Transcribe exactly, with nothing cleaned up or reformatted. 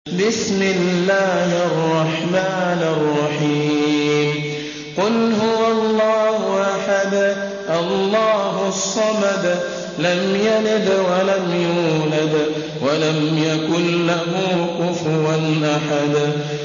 بسم الله الرحمن الرحيم قل هو الله أحد الله الصمد لم يلد ولم يولد ولم يكن له كفوا أحد